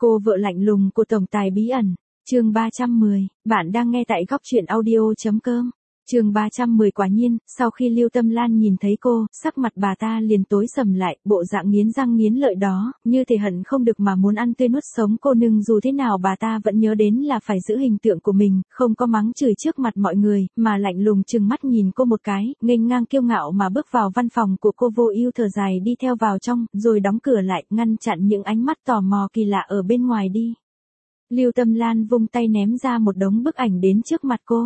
Cô vợ lạnh lùng của tổng tài bí ẩn. Chương 310, bạn đang nghe tại góc truyện audio.com. Chương 310 quả nhiên, sau khi Lưu Tâm Lan nhìn thấy cô, sắc mặt bà ta liền tối sầm lại, bộ dạng nghiến răng nghiến lợi đó, như thể hận không được mà muốn ăn tươi nuốt sống cô, nhưng dù thế nào bà ta vẫn nhớ đến là phải giữ hình tượng của mình, không có mắng chửi trước mặt mọi người, mà lạnh lùng trừng mắt nhìn cô một cái, nghênh ngang kiêu ngạo mà bước vào văn phòng của cô. Vô Ưu thở dài đi theo vào trong, rồi đóng cửa lại, ngăn chặn những ánh mắt tò mò kỳ lạ ở bên ngoài đi. Lưu Tâm Lan vung tay ném ra một đống bức ảnh đến trước mặt cô.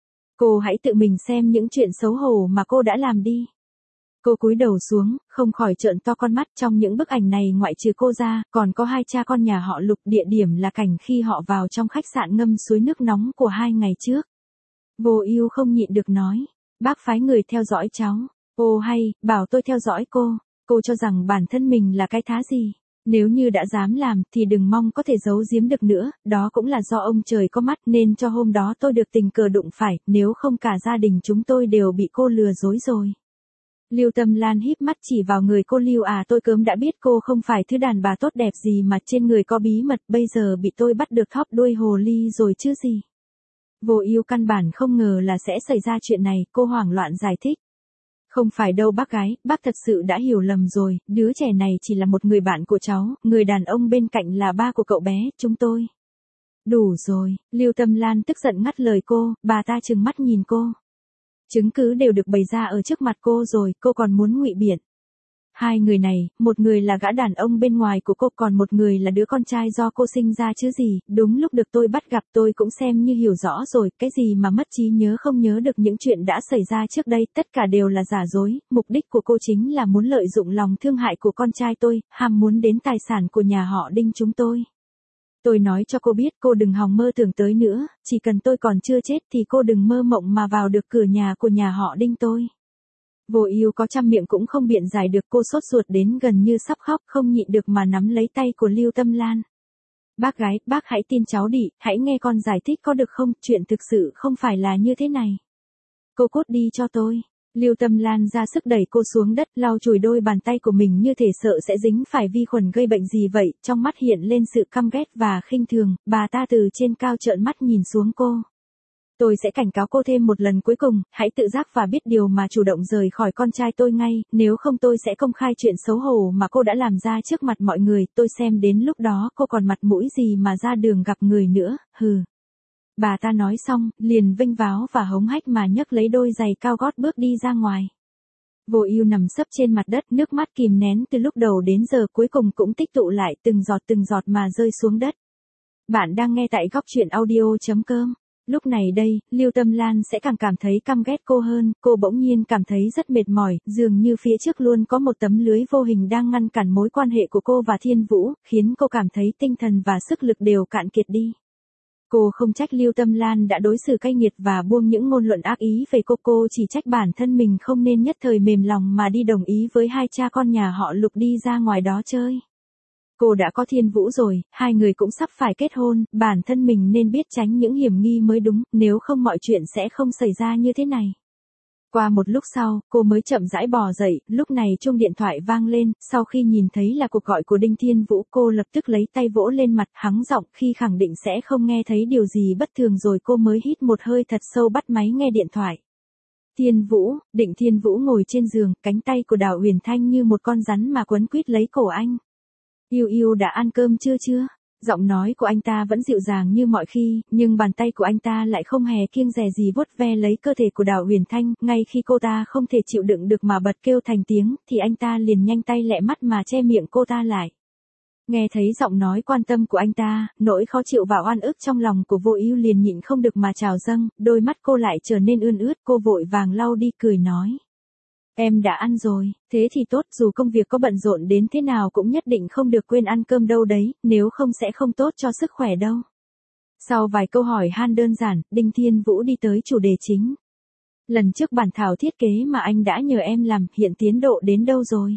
Cô hãy tự mình xem những chuyện xấu hổ mà cô đã làm đi. Cô cúi đầu xuống, không khỏi trợn to con mắt. Trong những bức ảnh này ngoại trừ cô ra, còn có hai cha con nhà họ Lục. Địa điểm là cảnh khi họ vào trong khách sạn ngâm suối nước nóng của 2 ngày trước. Vô Ưu không nhịn được nói, bác phái người theo dõi cháu. Ô hay, bảo tôi theo dõi cô. Cô cho rằng bản thân mình là cái thá gì? Nếu như đã dám làm thì đừng mong có thể giấu giếm được nữa, đó cũng là do ông trời có mắt nên cho hôm đó tôi được tình cờ đụng phải, nếu không cả gia đình chúng tôi đều bị cô lừa dối rồi. Lưu Tâm Lan híp mắt chỉ vào người cô. Lưu à, tôi cớm đã biết cô không phải thứ đàn bà tốt đẹp gì mà trên người có bí mật, bây giờ bị tôi bắt được thóp đuôi hồ ly rồi chứ gì. Vô Ưu căn bản không ngờ là sẽ xảy ra chuyện này, cô hoảng loạn giải thích. Không phải đâu bác gái, bác thật sự đã hiểu lầm rồi, đứa trẻ này chỉ là một người bạn của cháu, người đàn ông bên cạnh là ba của cậu bé, chúng tôi. Đủ rồi, Lưu Tâm Lan tức giận ngắt lời cô, bà ta trừng mắt nhìn cô. Chứng cứ đều được bày ra ở trước mặt cô rồi, cô còn muốn ngụy biện. Hai người này, một người là gã đàn ông bên ngoài của cô, còn một người là đứa con trai do cô sinh ra chứ gì. Đúng lúc được tôi bắt gặp, tôi cũng xem như hiểu rõ rồi, cái gì mà mất trí nhớ không nhớ được những chuyện đã xảy ra trước đây, tất cả đều là giả dối. Mục đích của cô chính là muốn lợi dụng lòng thương hại của con trai tôi, ham muốn đến tài sản của nhà họ Đinh chúng tôi. Tôi nói cho cô biết, cô đừng hòng mơ tưởng tới nữa, chỉ cần tôi còn chưa chết thì cô đừng mơ mộng mà vào được cửa nhà của nhà họ Đinh tôi. Vô Ưu có trăm miệng cũng không biện giải được, cô sốt ruột đến gần như sắp khóc, không nhịn được mà nắm lấy tay của Lưu Tâm Lan. Bác gái, bác hãy tin cháu đi, hãy nghe con giải thích có được không, chuyện thực sự không phải là như thế này. Cô cút đi cho tôi. Lưu Tâm Lan ra sức đẩy cô xuống đất, lau chùi đôi bàn tay của mình như thể sợ sẽ dính phải vi khuẩn gây bệnh gì vậy, trong mắt hiện lên sự căm ghét và khinh thường, bà ta từ trên cao trợn mắt nhìn xuống cô. Tôi sẽ cảnh cáo cô thêm một lần cuối cùng, hãy tự giác và biết điều mà chủ động rời khỏi con trai tôi ngay, nếu không tôi sẽ công khai chuyện xấu hổ mà cô đã làm ra trước mặt mọi người, tôi xem đến lúc đó cô còn mặt mũi gì mà ra đường gặp người nữa, hừ. Bà ta nói xong, liền vênh váo và hống hách mà nhấc lấy đôi giày cao gót bước đi ra ngoài. Vô Ưu nằm sấp trên mặt đất, nước mắt kìm nén từ lúc đầu đến giờ cuối cùng cũng tích tụ lại, từng giọt mà rơi xuống đất. Bạn đang nghe tại góc truyện audio.com. Lúc này đây, Lưu Tâm Lan sẽ càng cảm thấy căm ghét cô hơn, cô bỗng nhiên cảm thấy rất mệt mỏi, dường như phía trước luôn có một tấm lưới vô hình đang ngăn cản mối quan hệ của cô và Thiên Vũ, khiến cô cảm thấy tinh thần và sức lực đều cạn kiệt đi. Cô không trách Lưu Tâm Lan đã đối xử cay nghiệt và buông những ngôn luận ác ý về cô chỉ trách bản thân mình không nên nhất thời mềm lòng mà đi đồng ý với hai cha con nhà họ Lục đi ra ngoài đó chơi. Cô đã có Thiên Vũ rồi, hai người cũng sắp phải kết hôn, bản thân mình nên biết tránh những hiểm nghi mới đúng, nếu không mọi chuyện sẽ không xảy ra như thế này. Qua một lúc sau, cô mới chậm rãi bò dậy, lúc này chuông điện thoại vang lên, sau khi nhìn thấy là cuộc gọi của Đinh Thiên Vũ, cô lập tức lấy tay vỗ lên mặt, hắng giọng, khi khẳng định sẽ không nghe thấy điều gì bất thường rồi cô mới hít một hơi thật sâu bắt máy nghe điện thoại. Thiên Vũ, Định Thiên Vũ ngồi trên giường, cánh tay của Đào Huyền Thanh như một con rắn mà quấn quýt lấy cổ anh. Ưu Ưu đã ăn cơm chưa? Giọng nói của anh ta vẫn dịu dàng như mọi khi, nhưng bàn tay của anh ta lại không hề kiêng dè gì vuốt ve lấy cơ thể của Đào Huyền Thanh, ngay khi cô ta không thể chịu đựng được mà bật kêu thành tiếng, thì anh ta liền nhanh tay lẹ mắt mà che miệng cô ta lại. Nghe thấy giọng nói quan tâm của anh ta, nỗi khó chịu và oan ức trong lòng của Vô Ưu liền nhịn không được mà trào dâng, đôi mắt cô lại trở nên ươn ướt, cô vội vàng lau đi cười nói. Em đã ăn rồi, thế thì tốt, dù công việc có bận rộn đến thế nào cũng nhất định không được quên ăn cơm đâu đấy, nếu không sẽ không tốt cho sức khỏe đâu. Sau vài câu hỏi han đơn giản, Đinh Thiên Vũ đi tới chủ đề chính. Lần trước bản thảo thiết kế mà anh đã nhờ em làm, hiện tiến độ đến đâu rồi?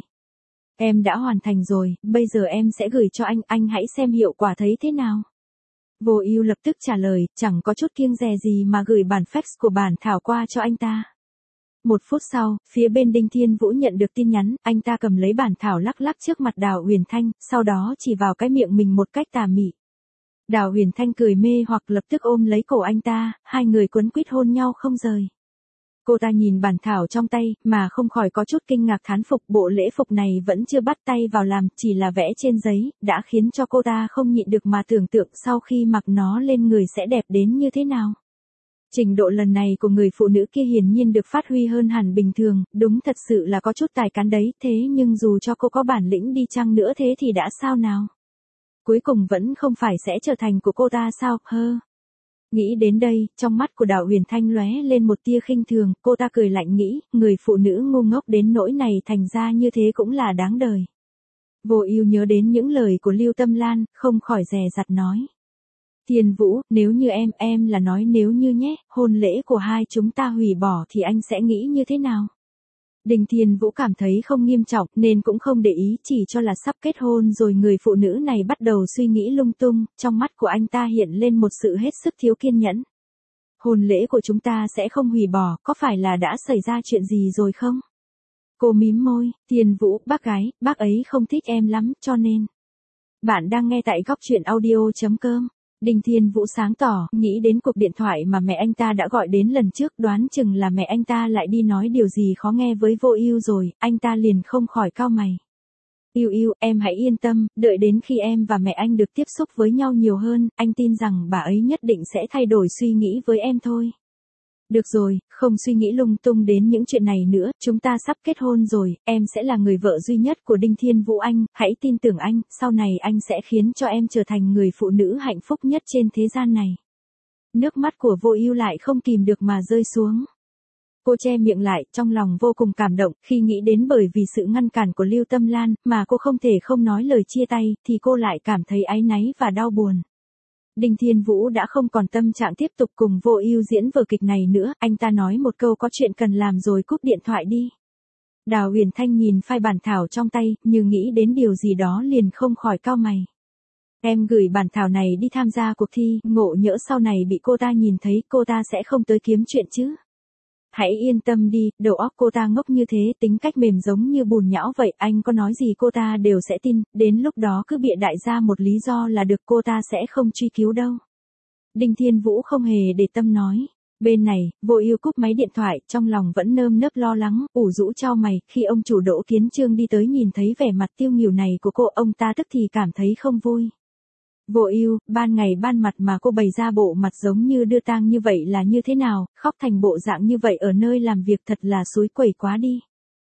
Em đã hoàn thành rồi, bây giờ em sẽ gửi cho anh hãy xem hiệu quả thấy thế nào. Vô Ưu lập tức trả lời, chẳng có chút kiêng dè gì mà gửi bản fax của bản thảo qua cho anh ta. 1 phút sau, phía bên Đinh Thiên Vũ nhận được tin nhắn, anh ta cầm lấy bản thảo lắc lắc trước mặt Đào Huyền Thanh, sau đó chỉ vào cái miệng mình một cách tà mị. Đào Huyền Thanh cười mê hoặc lập tức ôm lấy cổ anh ta, hai người quấn quýt hôn nhau không rời. Cô ta nhìn bản thảo trong tay, mà không khỏi có chút kinh ngạc thán phục, bộ lễ phục này vẫn chưa bắt tay vào làm, chỉ là vẽ trên giấy, đã khiến cho cô ta không nhịn được mà tưởng tượng sau khi mặc nó lên người sẽ đẹp đến như thế nào. Trình độ lần này của người phụ nữ kia hiển nhiên được phát huy hơn hẳn bình thường, đúng thật sự là có chút tài cán đấy, thế nhưng dù cho cô có bản lĩnh đi chăng nữa thế thì đã sao nào? Cuối cùng vẫn không phải sẽ trở thành của cô ta sao, hơ. Nghĩ đến đây, trong mắt của Đào Huyền Thanh lóe lên một tia khinh thường, cô ta cười lạnh nghĩ, người phụ nữ ngu ngốc đến nỗi này thành ra như thế cũng là đáng đời. Vô Ưu nhớ đến những lời của Lưu Tâm Lan, không khỏi dè dặt nói. Thiên Vũ, nếu như em là nói nếu như nhé, hôn lễ của hai chúng ta hủy bỏ thì anh sẽ nghĩ như thế nào? Đinh Thiên Vũ cảm thấy không nghiêm trọng nên cũng không để ý, chỉ cho là sắp kết hôn rồi người phụ nữ này bắt đầu suy nghĩ lung tung, trong mắt của anh ta hiện lên một sự hết sức thiếu kiên nhẫn. Hôn lễ của chúng ta sẽ không hủy bỏ, có phải là đã xảy ra chuyện gì rồi không? Cô mím môi, Thiên Vũ, bác gái, bác ấy không thích em lắm, cho nên. Bạn đang nghe tại góc truyện audio.com. Đinh Thiên Vũ sáng tỏ, nghĩ đến cuộc điện thoại mà mẹ anh ta đã gọi đến lần trước, đoán chừng là mẹ anh ta lại đi nói điều gì khó nghe với Vô Ưu rồi, anh ta liền không khỏi cau mày. Ưu Ưu, em hãy yên tâm, đợi đến khi em và mẹ anh được tiếp xúc với nhau nhiều hơn, anh tin rằng bà ấy nhất định sẽ thay đổi suy nghĩ với em thôi. Được rồi, không suy nghĩ lung tung đến những chuyện này nữa, chúng ta sắp kết hôn rồi, em sẽ là người vợ duy nhất của Đinh Thiên Vũ anh, hãy tin tưởng anh, sau này anh sẽ khiến cho em trở thành người phụ nữ hạnh phúc nhất trên thế gian này. Nước mắt của Vô Ưu lại không kìm được mà rơi xuống. Cô che miệng lại, trong lòng vô cùng cảm động, khi nghĩ đến bởi vì sự ngăn cản của Lưu Tâm Lan, mà cô không thể không nói lời chia tay, thì cô lại cảm thấy áy náy và đau buồn. Đinh Thiên Vũ đã không còn tâm trạng tiếp tục cùng Vô Ưu diễn vở kịch này nữa, anh ta nói một câu có chuyện cần làm rồi cúp điện thoại đi. Đào Huyền Thanh nhìn file bản thảo trong tay, như nghĩ đến điều gì đó liền không khỏi cau mày. Em gửi bản thảo này đi tham gia cuộc thi, ngộ nhỡ sau này bị cô ta nhìn thấy, cô ta sẽ không tới kiếm chuyện chứ. Hãy yên tâm đi, đầu óc cô ta ngốc như thế, tính cách mềm giống như bùn nhão vậy, anh có nói gì cô ta đều sẽ tin, đến lúc đó cứ bịa đại ra một lý do là được, cô ta sẽ không truy cứu đâu. Đinh Thiên Vũ không hề để tâm nói. Bên này, Vô Ưu cúp máy điện thoại, trong lòng vẫn nơm nớp lo lắng, ủ rũ chau mày, khi ông chủ Đỗ Kiến Chương đi tới nhìn thấy vẻ mặt tiêu nghỉu này của cô, ông ta tức thì cảm thấy không vui. Vô Ưu, ban ngày ban mặt mà cô bày ra bộ mặt giống như đưa tang như vậy là như thế nào, khóc thành bộ dạng như vậy ở nơi làm việc thật là xúi quẩy quá đi.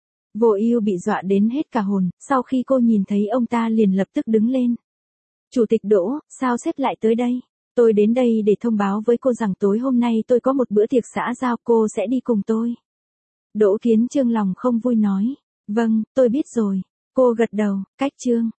Vô Ưu bị dọa đến hết cả hồn, sau khi cô nhìn thấy ông ta liền lập tức đứng lên. Chủ tịch Đỗ, sao sếp lại tới đây? Tôi đến đây để thông báo với cô rằng tối hôm nay tôi có một bữa tiệc xã giao, cô sẽ đi cùng tôi. Đỗ Kiến Chương lòng không vui nói. Vâng, tôi biết rồi. Cô gật đầu, cách Chương.